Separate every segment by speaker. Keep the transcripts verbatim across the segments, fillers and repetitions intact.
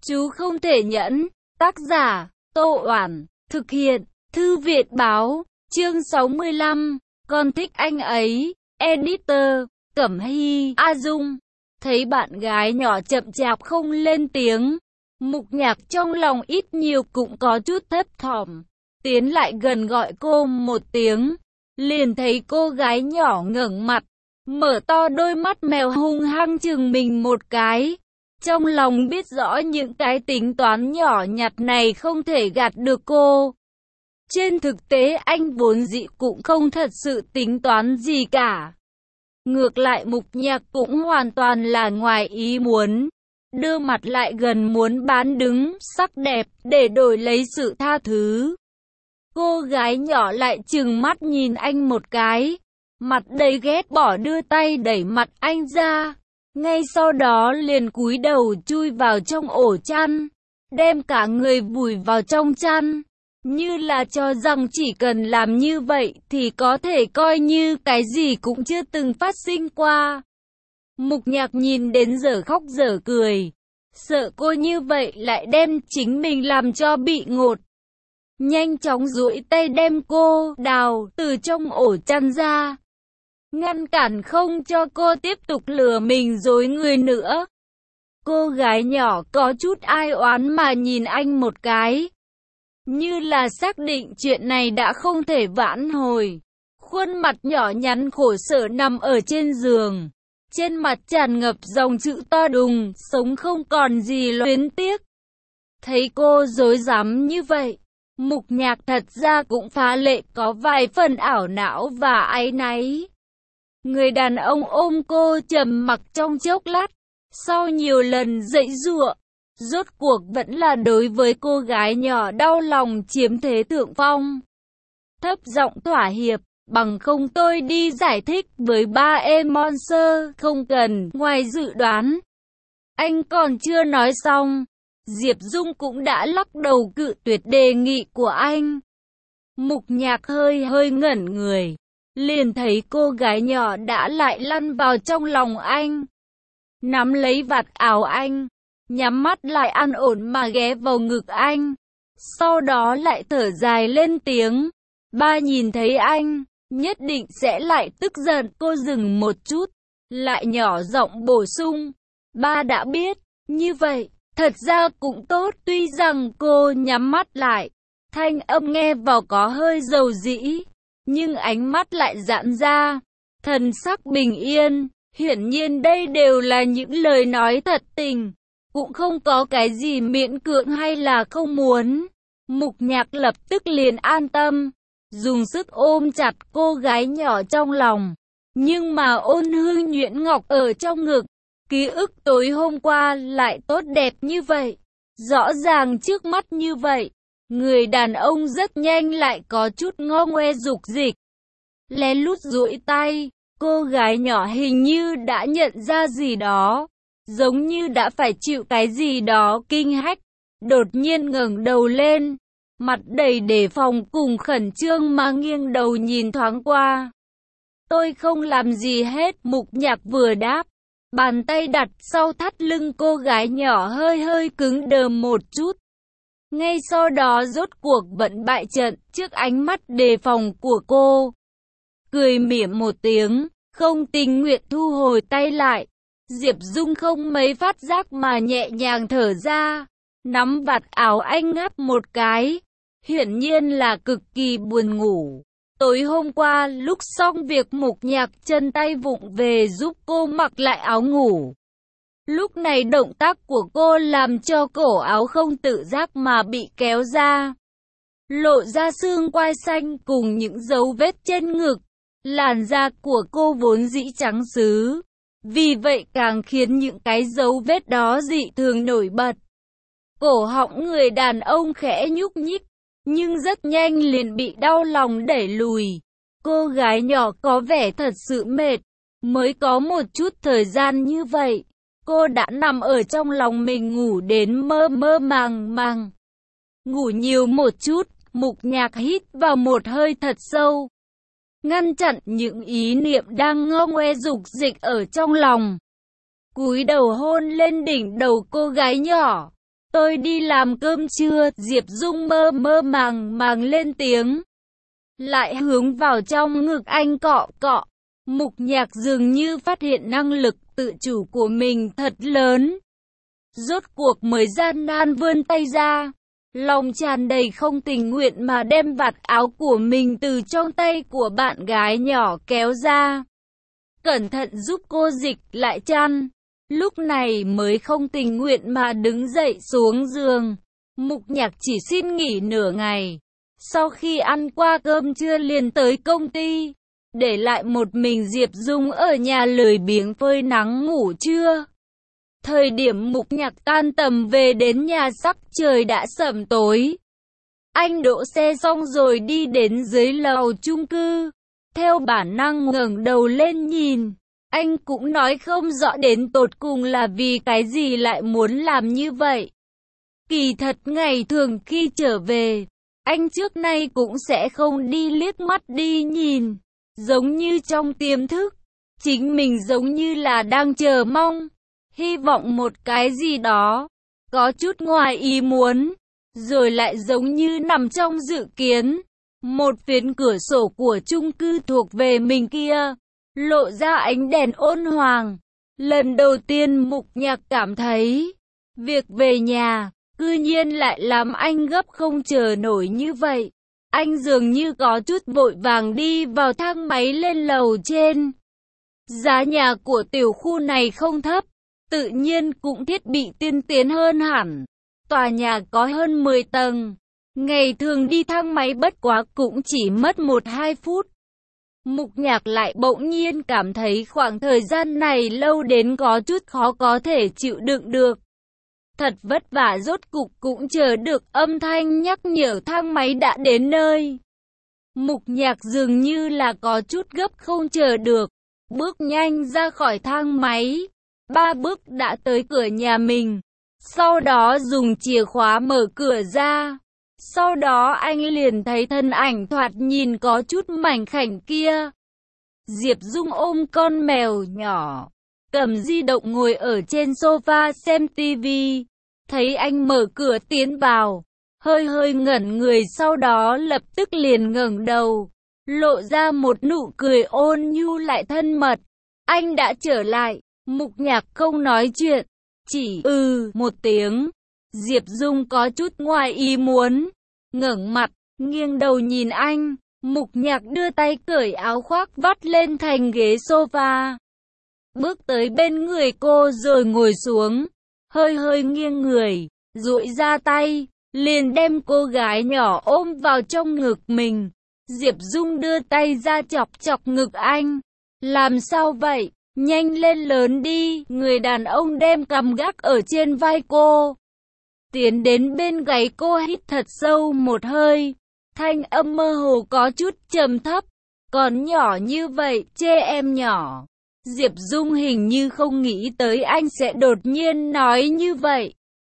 Speaker 1: Chú không thể nhẫn. Tác giả, Tô Oản. Thực hiện, Thư Việt Báo. Chương sáu mươi lăm. Con thích anh ấy. Editor, Cẩm Hy, A Dung. Thấy bạn gái nhỏ chậm chạp không lên tiếng, Mục Nhạc trong lòng ít nhiều cũng có chút thấp thỏm. Tiến lại gần gọi cô một tiếng, liền thấy cô gái nhỏ ngẩng mặt, mở to đôi mắt mèo hung hăng chừng mình một cái. Trong lòng biết rõ những cái tính toán nhỏ nhặt này không thể gạt được cô. Trên thực tế anh vốn dĩ cũng không thật sự tính toán gì cả. Ngược lại Mục Nhạc cũng hoàn toàn là ngoài ý muốn, đưa mặt lại gần muốn bán đứng sắc đẹp để đổi lấy sự tha thứ. Cô gái nhỏ lại trừng mắt nhìn anh một cái, mặt đầy ghét bỏ đưa tay đẩy mặt anh ra. Ngay sau đó liền cúi đầu chui vào trong ổ chăn, đem cả người vùi vào trong chăn, như là cho rằng chỉ cần làm như vậy thì có thể coi như cái gì cũng chưa từng phát sinh qua. Mục Nhạc nhìn đến giờ khóc giờ cười, sợ cô như vậy lại đem chính mình làm cho bị ngột. Nhanh chóng duỗi tay đem cô đào từ trong ổ chăn ra, ngăn cản không cho cô tiếp tục lừa mình dối người nữa. Cô gái nhỏ có chút ai oán mà nhìn anh một cái, như là xác định chuyện này đã không thể vãn hồi. Khuôn mặt nhỏ nhắn khổ sở nằm ở trên giường, trên mặt tràn ngập dòng chữ to đùng, sống không còn gì luyến tiếc. Thấy cô dối dám như vậy, Mục Nhạc thật ra cũng phá lệ có vài phần ảo não và áy náy. Người đàn ông ôm cô trầm mặc trong chốc lát, sau nhiều lần giãy giụa, rốt cuộc vẫn là đối với cô gái nhỏ đau lòng chiếm thế thượng phong. Thấp giọng thỏa hiệp, bằng không tôi đi giải thích với ba em Monster, không cần. Ngoài dự đoán, anh còn chưa nói xong, Diệp Dung cũng đã lắc đầu cự tuyệt đề nghị của anh. Mục Nhạc hơi hơi ngẩn người, liền thấy cô gái nhỏ đã lại lăn vào trong lòng anh, nắm lấy vạt áo anh, nhắm mắt lại an ổn mà ghé vào ngực anh. Sau đó lại thở dài lên tiếng, ba nhìn thấy anh, nhất định sẽ lại tức giận. Cô dừng một chút, lại nhỏ giọng bổ sung, ba đã biết, như vậy, thật ra cũng tốt. Tuy rằng cô nhắm mắt lại, thanh âm nghe vào có hơi dầu dĩ, nhưng ánh mắt lại giãn ra, thần sắc bình yên. Hiển nhiên đây đều là những lời nói thật tình, cũng không có cái gì miễn cưỡng hay là không muốn. Mục Nhạc lập tức liền an tâm, dùng sức ôm chặt cô gái nhỏ trong lòng. Nhưng mà Ôn Hương nhuyễn ngọc ở trong ngực, ký ức tối hôm qua lại tốt đẹp như vậy, rõ ràng trước mắt như vậy. Người đàn ông rất nhanh lại có chút ngô ngoe dục dịch, lén lút duỗi tay. Cô gái nhỏ hình như đã nhận ra gì đó, giống như đã phải chịu cái gì đó kinh hách, đột nhiên ngẩng đầu lên, mặt đầy đề phòng cùng khẩn trương mà nghiêng đầu nhìn thoáng qua. Tôi không làm gì hết. Mục Nhạc vừa đáp, bàn tay đặt sau thắt lưng cô gái nhỏ hơi hơi cứng đờ một chút. Ngay sau đó rốt cuộc vẫn bại trận trước ánh mắt đề phòng của cô. Cười mỉm một tiếng, không tình nguyện thu hồi tay lại. Diệp Dung không mấy phát giác mà nhẹ nhàng thở ra, nắm vạt áo anh ngáp một cái, hiển nhiên là cực kỳ buồn ngủ. Tối hôm qua lúc xong việc Mục Nhạc chân tay vụng về giúp cô mặc lại áo ngủ. Lúc này động tác của cô làm cho cổ áo không tự giác mà bị kéo ra, lộ ra xương quai xanh cùng những dấu vết trên ngực. Làn da của cô vốn dĩ trắng sứ, vì vậy càng khiến những cái dấu vết đó dị thường nổi bật. Cổ họng người đàn ông khẽ nhúc nhích, nhưng rất nhanh liền bị đau lòng đẩy lùi. Cô gái nhỏ có vẻ thật sự mệt, mới có một chút thời gian như vậy, cô đã nằm ở trong lòng mình ngủ đến mơ mơ màng màng. Ngủ nhiều một chút, Mục Nhạc hít vào một hơi thật sâu, ngăn chặn những ý niệm đang ngô ngoe dục dịch ở trong lòng. Cúi đầu hôn lên đỉnh đầu cô gái nhỏ. tôi đi làm cơm trưa. Diệp Dung mơ mơ màng màng lên tiếng, lại hướng vào trong ngực anh cọ cọ. Mục Nhạc dường như phát hiện năng lực tự chủ của mình thật lớn. Rốt cuộc mới gian nan vươn tay ra, lòng tràn đầy không tình nguyện mà đem vạt áo của mình từ trong tay của bạn gái nhỏ kéo ra. Cẩn thận giúp cô dịch lại chăn. Lúc này mới không tình nguyện mà đứng dậy xuống giường. Mục Nhạc chỉ xin nghỉ nửa ngày. Sau khi ăn qua cơm trưa liền tới công ty, để lại một mình Diệp Dung ở nhà lười biếng phơi nắng ngủ trưa. Thời điểm Mục Nhạc tan tầm về đến nhà sắc trời đã sẩm tối. Anh đỗ xe xong rồi đi đến dưới lầu chung cư. Theo bản năng ngẩng đầu lên nhìn. Anh cũng nói không rõ đến tột cùng là vì cái gì lại muốn làm như vậy. Kỳ thật ngày thường khi trở về, anh trước nay cũng sẽ không đi liếc mắt đi nhìn. Giống như trong tiềm thức, chính mình giống như là đang chờ mong, hy vọng một cái gì đó, có chút ngoài ý muốn, rồi lại giống như nằm trong dự kiến. Một phiến cửa sổ của chung cư thuộc về mình kia, lộ ra ánh đèn ôn hoàng. Lần đầu tiên Mục Nhạc cảm thấy, việc về nhà, cư nhiên lại làm anh gấp không chờ nổi như vậy. Anh dường như có chút vội vàng đi vào thang máy lên lầu trên. Giá nhà của tiểu khu này không thấp, tự nhiên cũng thiết bị tiên tiến hơn hẳn. Tòa nhà có hơn mười tầng. Ngày thường đi thang máy bất quá cũng chỉ mất một hai phút. Mục Nhạc lại bỗng nhiên cảm thấy khoảng thời gian này lâu đến có chút khó có thể chịu đựng được. Thật vất vả rốt cục cũng chờ được âm thanh nhắc nhở thang máy đã đến nơi. Mục Nhạc dường như là có chút gấp không chờ được, bước nhanh ra khỏi thang máy. Ba bước đã tới cửa nhà mình, sau đó dùng chìa khóa mở cửa ra. Sau đó anh liền thấy thân ảnh thoạt nhìn có chút mảnh khảnh kia. Diệp Dung ôm con mèo nhỏ, cầm di động ngồi ở trên sofa xem tivi. Thấy anh mở cửa tiến vào, hơi hơi ngẩn người, sau đó lập tức liền ngẩng đầu, lộ ra một nụ cười ôn nhu lại thân mật. Anh đã trở lại. Mục Nhạc không nói chuyện, chỉ ừ một tiếng. Diệp Dung có chút ngoài ý muốn, ngẩng mặt, nghiêng đầu nhìn anh. Mục Nhạc đưa tay cởi áo khoác vắt lên thành ghế sofa, bước tới bên người cô rồi ngồi xuống, hơi hơi nghiêng người, duỗi ra tay, liền đem cô gái nhỏ ôm vào trong ngực mình. Diệp Dung đưa tay ra chọc chọc ngực anh. Làm sao vậy? Nhanh lên lớn đi. Người đàn ông đem cằm gác ở trên vai cô, tiến đến bên gáy cô hít thật sâu một hơi. Thanh âm mơ hồ có chút trầm thấp. Còn nhỏ như vậy, chê em nhỏ. Diệp Dung hình như không nghĩ tới anh sẽ đột nhiên nói như vậy.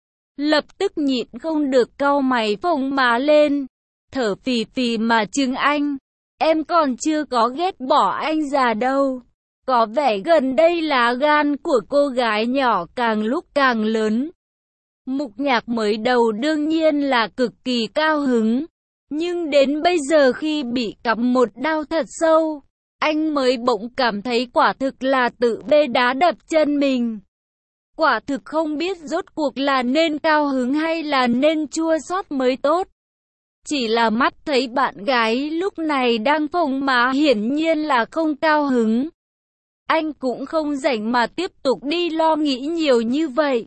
Speaker 1: Lập tức nhịn không được cau mày phồng má lên, thở phì phì mà chừng anh. Em còn chưa có ghét bỏ anh già đâu. Có vẻ gần đây lá gan của cô gái nhỏ càng lúc càng lớn. Mục Nhạc mới đầu đương nhiên là cực kỳ cao hứng. Nhưng đến bây giờ khi bị cắm một đao thật sâu, anh mới bỗng cảm thấy quả thực là tự bê đá đập chân mình. Quả thực không biết rốt cuộc là nên cao hứng hay là nên chua xót mới tốt. Chỉ là mắt thấy bạn gái lúc này đang phồng má, hiển nhiên là không cao hứng. Anh cũng không rảnh mà tiếp tục đi lo nghĩ nhiều như vậy.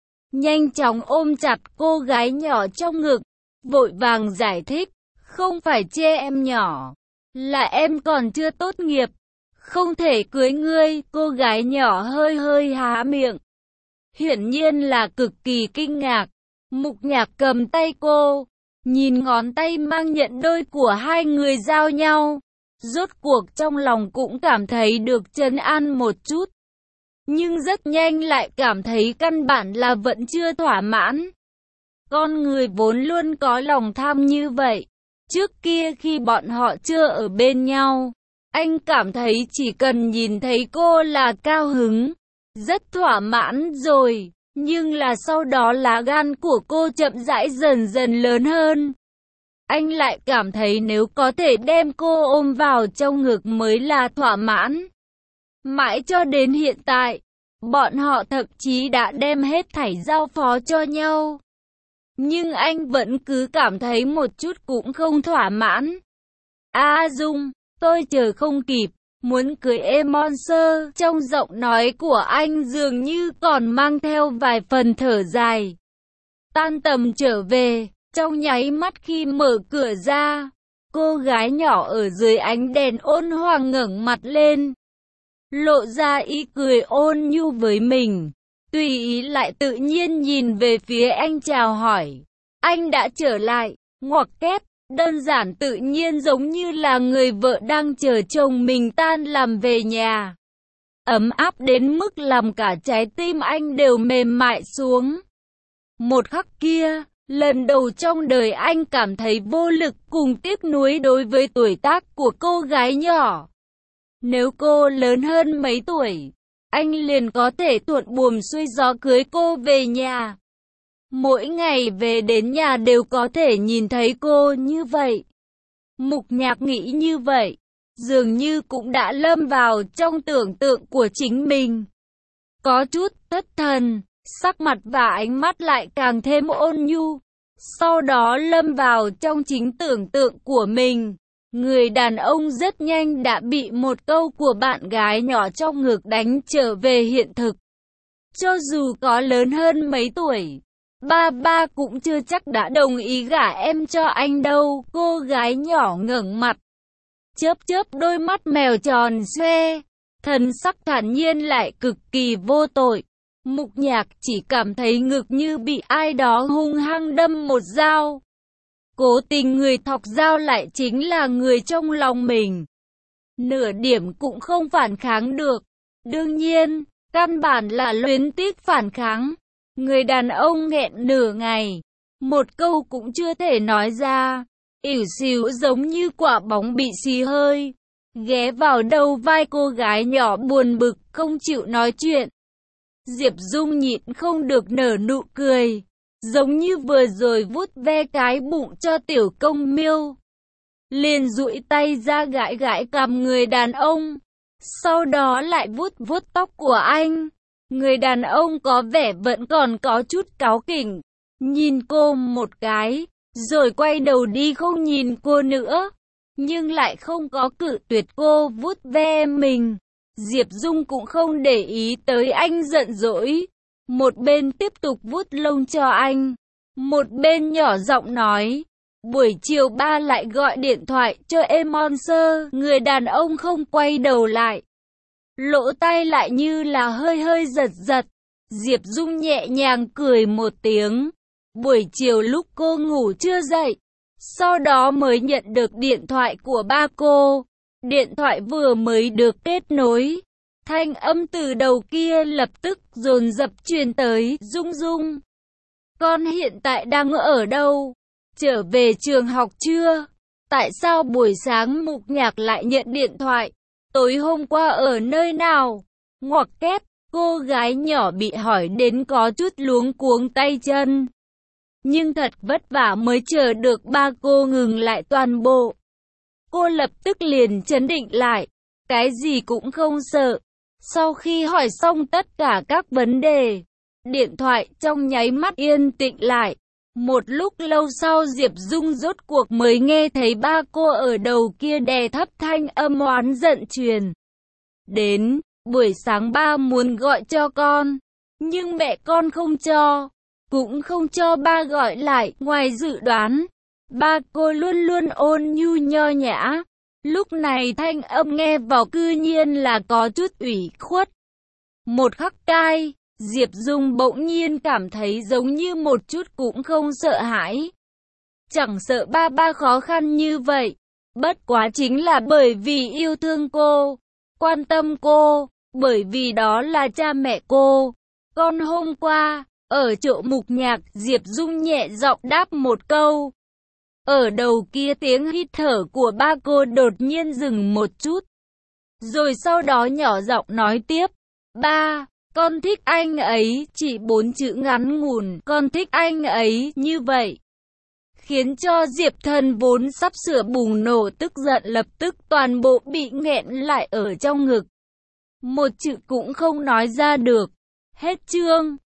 Speaker 1: Nhanh chóng ôm chặt cô gái nhỏ trong ngực, vội vàng giải thích. Không phải chê em nhỏ, là em còn chưa tốt nghiệp, không thể cưới ngươi. Cô gái nhỏ hơi hơi há miệng, hiển nhiên là cực kỳ kinh ngạc. Mục Nhạc cầm tay cô, nhìn ngón tay mang nhận đôi của hai người giao nhau. Rốt cuộc trong lòng cũng cảm thấy được trấn an một chút. Nhưng rất nhanh lại cảm thấy căn bản là vẫn chưa thỏa mãn. Con người vốn luôn có lòng tham như vậy. Trước kia khi bọn họ chưa ở bên nhau, anh cảm thấy chỉ cần nhìn thấy cô là cao hứng, rất thỏa mãn rồi. Nhưng là sau đó lá gan của cô chậm rãi dần dần lớn hơn. Anh lại cảm thấy nếu có thể đem cô ôm vào trong ngực mới là thỏa mãn. Mãi cho đến hiện tại, bọn họ thậm chí đã đem hết thảy giao phó cho nhau. Nhưng anh vẫn cứ cảm thấy một chút cũng không thỏa mãn. A Dung, tôi chờ không kịp, muốn cưới em Monster. Trong giọng nói của anh dường như còn mang theo vài phần thở dài. Tan tầm trở về, trong nháy mắt khi mở cửa ra, cô gái nhỏ ở dưới ánh đèn ôn hòa ngẩng mặt lên, lộ ra ý cười ôn nhu với mình, tùy ý lại tự nhiên nhìn về phía anh chào hỏi. Anh đã trở lại, ngoặc kép, đơn giản tự nhiên giống như là người vợ đang chờ chồng mình tan làm về nhà. Ấm áp đến mức làm cả trái tim anh đều mềm mại xuống. Một khắc kia, lần đầu trong đời anh cảm thấy vô lực cùng tiếc nuối đối với tuổi tác của cô gái nhỏ. Nếu cô lớn hơn mấy tuổi, anh liền có thể thuận buồm xuôi gió cưới cô về nhà. Mỗi ngày về đến nhà đều có thể nhìn thấy cô như vậy. Mục Nhạc nghĩ như vậy, dường như cũng đã lâm vào trong tưởng tượng của chính mình. Có chút thất thần, sắc mặt và ánh mắt lại càng thêm ôn nhu. Sau đó lâm vào trong chính tưởng tượng của mình. Người đàn ông rất nhanh đã bị một câu của bạn gái nhỏ trong ngực đánh trở về hiện thực. Cho dù có lớn hơn mấy tuổi, ba ba cũng chưa chắc đã đồng ý gả em cho anh đâu. Cô gái nhỏ ngẩng mặt, chớp chớp đôi mắt mèo tròn xoe, thần sắc thản nhiên lại cực kỳ vô tội. Mục Nhạc chỉ cảm thấy ngực như bị ai đó hung hăng đâm một dao. Cố tình người thọc dao lại chính là người trong lòng mình. Nửa điểm cũng không phản kháng được. Đương nhiên, căn bản là luyến tiếc phản kháng. Người đàn ông nghẹn nửa ngày, một câu cũng chưa thể nói ra. Ỉu xìu giống như quả bóng bị xì hơi, ghé vào đầu vai cô gái nhỏ buồn bực không chịu nói chuyện. Diệp Dung nhịn không được nở nụ cười, giống như vừa rồi vuốt ve cái bụng cho tiểu công miêu. Liền duỗi tay ra gãi gãi cằm người đàn ông, sau đó lại vuốt vuốt tóc của anh. Người đàn ông có vẻ vẫn còn có chút cáu kỉnh, nhìn cô một cái, rồi quay đầu đi không nhìn cô nữa, nhưng lại không có cự tuyệt cô vuốt ve mình. Diệp Dung cũng không để ý tới anh giận dỗi, một bên tiếp tục vuốt lông cho anh, một bên nhỏ giọng nói, buổi chiều ba lại gọi điện thoại cho em Monster. Người đàn ông không quay đầu lại, lỗ tai lại như là hơi hơi giật giật. Diệp Dung nhẹ nhàng cười một tiếng. Buổi chiều lúc cô ngủ chưa dậy, sau đó mới nhận được điện thoại của ba cô. Điện thoại vừa mới được kết nối, thanh âm từ đầu kia lập tức dồn dập truyền tới. Dung Dung, con hiện tại đang ở đâu? Trở về trường học chưa? Tại sao buổi sáng Mục Nhạc lại nhận điện thoại? Tối hôm qua ở nơi nào? Ngoặc kép, cô gái nhỏ bị hỏi đến có chút luống cuống tay chân. Nhưng thật vất vả mới chờ được ba cô ngừng lại toàn bộ. Cô lập tức liền trấn định lại, cái gì cũng không sợ. Sau khi hỏi xong tất cả các vấn đề, điện thoại trong nháy mắt yên tĩnh lại. Một lúc lâu sau Diệp Dung rốt cuộc mới nghe thấy ba cô ở đầu kia đè thấp thanh âm oán giận truyền đến. Buổi sáng ba muốn gọi cho con, nhưng mẹ con không cho, cũng không cho ba gọi lại. Ngoài dự đoán, ba cô luôn luôn ôn nhu nho nhã, lúc này thanh âm nghe vào cư nhiên là có chút ủy khuất. Một khắc cai, Diệp Dung bỗng nhiên cảm thấy giống như một chút cũng không sợ hãi. Chẳng sợ ba ba khó khăn như vậy, bất quá chính là bởi vì yêu thương cô, quan tâm cô, bởi vì đó là cha mẹ cô. Con hôm qua, ở chỗ Mục Nhạc, Diệp Dung nhẹ giọng đáp một câu. Ở đầu kia tiếng hít thở của ba cô đột nhiên dừng một chút, rồi sau đó nhỏ giọng nói tiếp. Ba, Con thích anh ấy, chỉ bốn chữ ngắn ngủn, con thích anh ấy, như vậy. Khiến cho Diệp Thần vốn sắp sửa bùng nổ tức giận lập tức toàn bộ bị nghẹn lại ở trong ngực. Một chữ cũng không nói ra được. Hết chương.